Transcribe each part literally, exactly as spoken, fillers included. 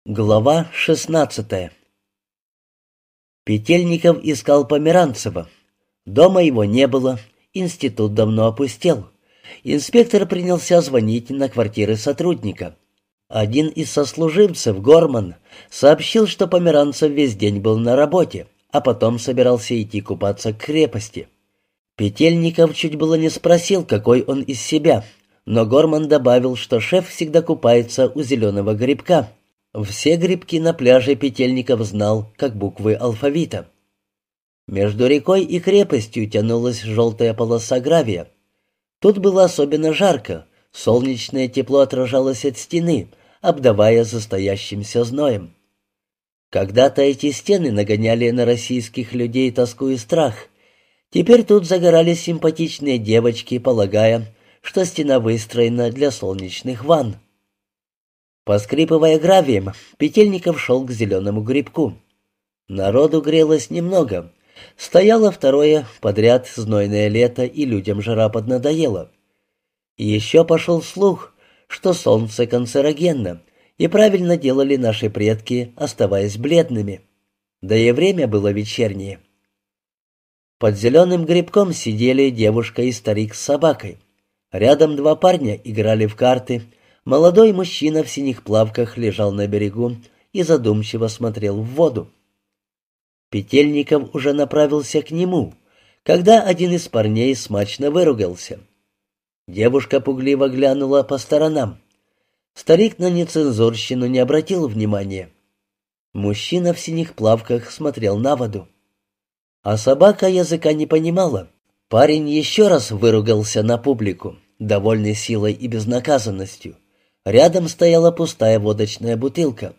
Глава шестнадцатая. Петельников искал Померанцева. Дома его не было, институт давно опустел. Инспектор принялся звонить на квартиры сотрудника. Один из сослуживцев, Горман, сообщил, что Померанцев весь день был на работе, а потом собирался идти купаться к крепости. Петельников чуть было не спросил, какой он из себя, но Горман добавил, что шеф всегда купается у зеленого грибка. Все грибки на пляже Петельников знал, как буквы алфавита. Между рекой и крепостью тянулась желтая полоса гравия. Тут было особенно жарко, солнечное тепло отражалось от стены, обдавая застоящимся зноем. Когда-то эти стены нагоняли на российских людей тоску и страх. Теперь тут загорались симпатичные девочки, полагая, что стена выстроена для солнечных ванн. Поскрипывая гравием, Петельников шел к зеленому грибку. Народу грелось немного. Стояло второе подряд знойное лето, и людям жара поднадоела. И еще пошел слух, что солнце канцерогенно, и правильно делали наши предки, оставаясь бледными. Да и время было вечернее. Под зеленым грибком сидели девушка и старик с собакой. Рядом два парня играли в карты. Молодой мужчина в синих плавках лежал на берегу и задумчиво смотрел в воду. Петельников уже направился к нему, когда один из парней смачно выругался. Девушка пугливо глянула по сторонам. Старик на нецензурщину не обратил внимания. Мужчина в синих плавках смотрел на воду. А собака языка не понимала. Парень еще раз выругался на публику, довольный силой и безнаказанностью. Рядом стояла пустая водочная бутылка.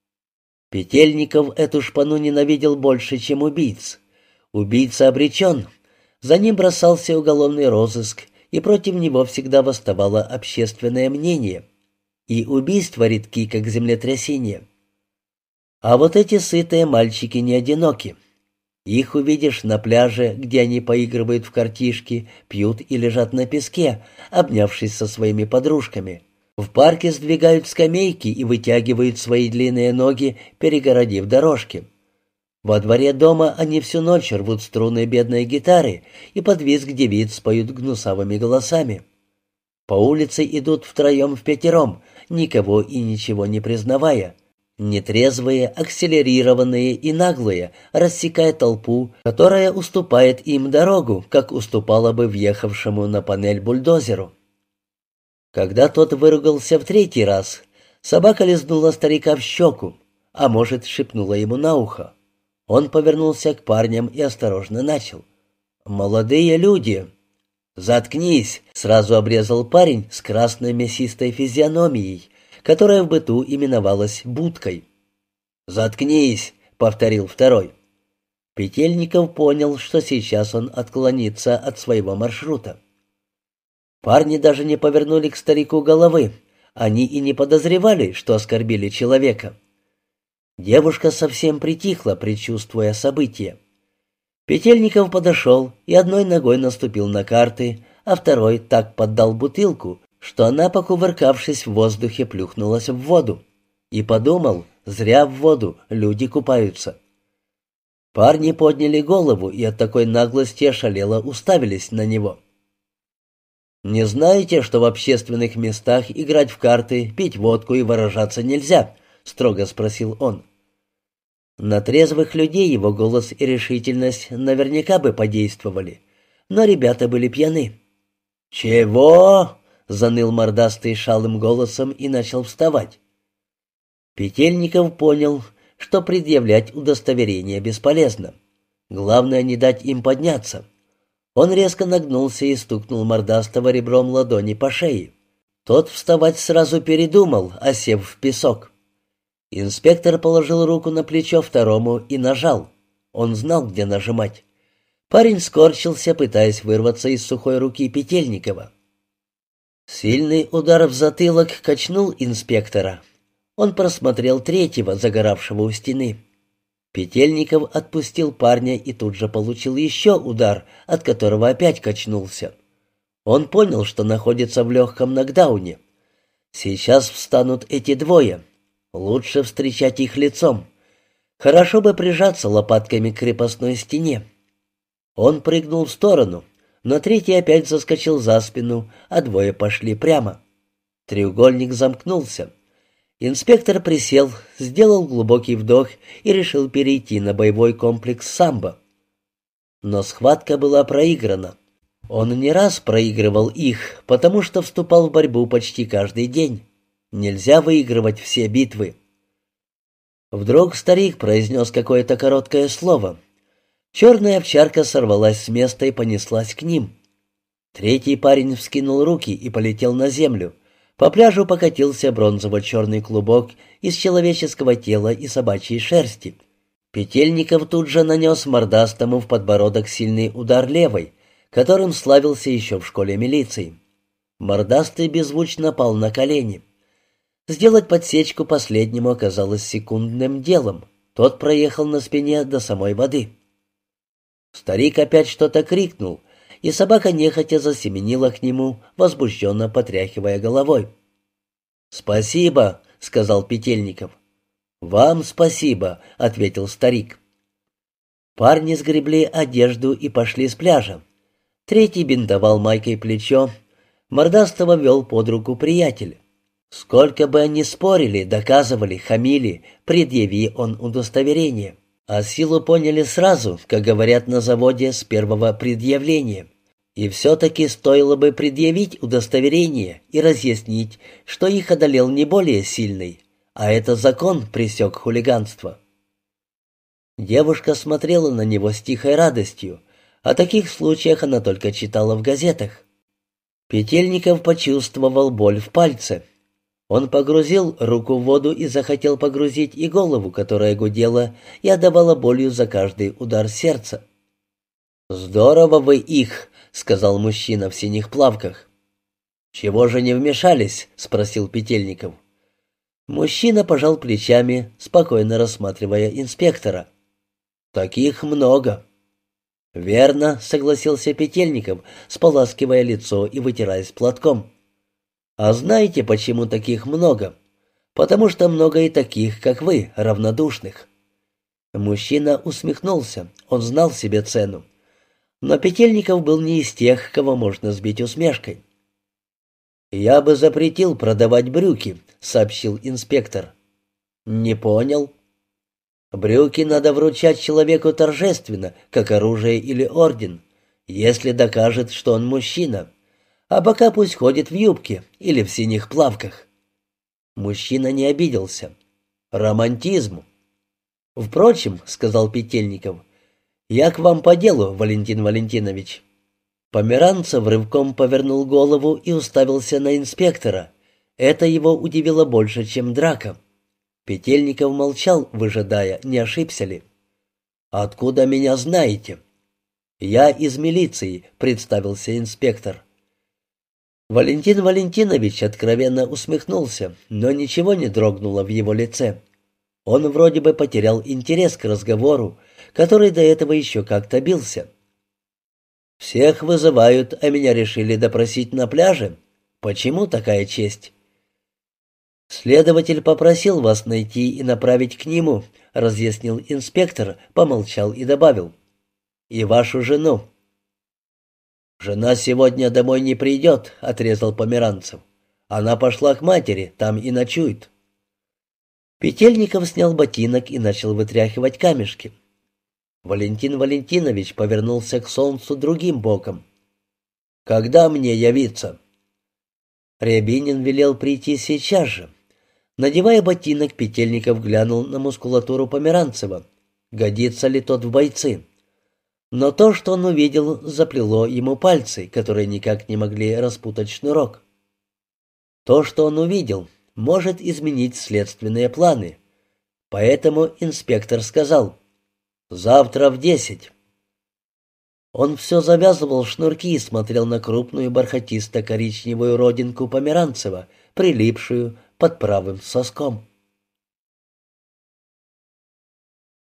Петельников эту шпану ненавидел больше, чем убийц. Убийца обречен. За ним бросался уголовный розыск, и против него всегда восставало общественное мнение. И убийства редки, как землетрясение. А вот эти сытые мальчики не одиноки. Их увидишь на пляже, где они поигрывают в картишки, пьют и лежат на песке, обнявшись со своими подружками. В парке сдвигают скамейки и вытягивают свои длинные ноги, перегородив дорожки. Во дворе дома они всю ночь рвут струны бедной гитары и под визг девиц поют гнусавыми голосами. По улице идут втроем впятером, никого и ничего не признавая. Нетрезвые, акселерированные и наглые, рассекая толпу, которая уступает им дорогу, как уступала бы въехавшему на панель бульдозеру. Когда тот выругался в третий раз, собака лизнула старика в щеку, а может, шепнула ему на ухо. Он повернулся к парням и осторожно начал. «Молодые люди!» «Заткнись!» — сразу обрезал парень с красной мясистой физиономией, которая в быту именовалась будкой. «Заткнись!» — повторил второй. Петельников понял, что сейчас он отклонится от своего маршрута. Парни даже не повернули к старику головы. Они и не подозревали, что оскорбили человека. Девушка совсем притихла, предчувствуя события. Петельников подошел и одной ногой наступил на карты, а второй так поддал бутылку, что она, покувыркавшись в воздухе, плюхнулась в воду. И подумал, зря в воду, люди купаются. Парни подняли голову и от такой наглости ошалело уставились на него. «Не знаете, что в общественных местах играть в карты, пить водку и выражаться нельзя?» — строго спросил он. На трезвых людей его голос и решительность наверняка бы подействовали, но ребята были пьяны. «Чего?» — заныл мордастый шалым голосом и начал вставать. Петельников понял, что предъявлять удостоверение бесполезно. Главное, не дать им подняться. Он резко нагнулся и стукнул мордастого ребром ладони по шее. Тот вставать сразу передумал, осев в песок. Инспектор положил руку на плечо второму и нажал. Он знал, где нажимать. Парень скорчился, пытаясь вырваться из сухой руки Петельникова. Сильный удар в затылок качнул инспектора. Он просмотрел третьего, загоравшего у стены. Петельников отпустил парня и тут же получил еще удар, от которого опять качнулся. Он понял, что находится в легком нокдауне. Сейчас встанут эти двое. Лучше встречать их лицом. Хорошо бы прижаться лопатками к крепостной стене. Он прыгнул в сторону, но третий опять заскочил за спину, а двое пошли прямо. Треугольник замкнулся. Инспектор присел, сделал глубокий вдох и решил перейти на боевой комплекс самбо. Но схватка была проиграна. Он не раз проигрывал их, потому что вступал в борьбу почти каждый день. Нельзя выигрывать все битвы. Вдруг старик произнес какое-то короткое слово. Черная овчарка сорвалась с места и понеслась к ним. Третий парень вскинул руки и полетел на землю. По пляжу покатился бронзово-черный клубок из человеческого тела и собачьей шерсти. Петельников тут же нанес мордастому в подбородок сильный удар левой, которым славился еще в школе милиции. Мордастый беззвучно пал на колени. Сделать подсечку последнему оказалось секундным делом. Тот проехал на спине до самой воды. Старик опять что-то крикнул, и собака нехотя засеменила к нему, возбужденно потряхивая головой. «Спасибо», — сказал Петельников. «Вам спасибо», — ответил старик. Парни сгребли одежду и пошли с пляжа. Третий бинтовал майкой плечо. Мордастого вел под руку приятель. Сколько бы они спорили, доказывали, хамили, предъяви он удостоверение. А силу поняли сразу, как говорят на заводе, с первого предъявления. И все-таки стоило бы предъявить удостоверение и разъяснить, что их одолел не более сильный, а это закон пресек хулиганство. Девушка смотрела на него с тихой радостью. О таких случаях она только читала в газетах. Петельников почувствовал боль в пальце. Он погрузил руку в воду и захотел погрузить и голову, которая гудела и отдавала болью за каждый удар сердца. «Здорово вы их», — сказал мужчина в синих плавках. «Чего же не вмешались?» — спросил Петельников. Мужчина пожал плечами, спокойно рассматривая инспектора. «Таких много». «Верно», — согласился Петельников, споласкивая лицо и вытираясь платком. «А знаете, почему таких много? Потому что много и таких, как вы, равнодушных». Мужчина усмехнулся, он знал себе цену. Но Петельников был не из тех, кого можно сбить усмешкой. «Я бы запретил продавать брюки», — сообщил инспектор. «Не понял». «Брюки надо вручать человеку торжественно, как оружие или орден, если докажет, что он мужчина. А пока пусть ходит в юбке или в синих плавках». Мужчина не обиделся. «Романтизм». «Впрочем», — сказал Петельников, — «я к вам по делу, Валентин Валентинович». Померанцев рывком повернул голову и уставился на инспектора. Это его удивило больше, чем драка. Петельников молчал, выжидая, не ошибся ли. «Откуда меня знаете?» «Я из милиции», — представился инспектор. Валентин Валентинович откровенно усмехнулся, но ничего не дрогнуло в его лице. Он вроде бы потерял интерес к разговору, который до этого еще как-то бился. «Всех вызывают, а меня решили допросить на пляже. Почему такая честь?» «Следователь попросил вас найти и направить к нему», — разъяснил инспектор, помолчал и добавил. «И вашу жену». «Жена сегодня домой не придет», — отрезал Померанцев. «Она пошла к матери, там и ночует». Петельников снял ботинок и начал вытряхивать камешки. Валентин Валентинович повернулся к солнцу другим боком. «Когда мне явиться?» Рябинин велел прийти сейчас же. Надевая ботинок, Петельников глянул на мускулатуру Померанцева. Годится ли тот в бойцы? Но то, что он увидел, заплело ему пальцы, которые никак не могли распутать шнурок. То, что он увидел, может изменить следственные планы. Поэтому инспектор сказал: «Завтра в десять». Он все завязывал шнурки и смотрел на крупную бархатисто-коричневую родинку Померанцева, прилипшую под правым соском.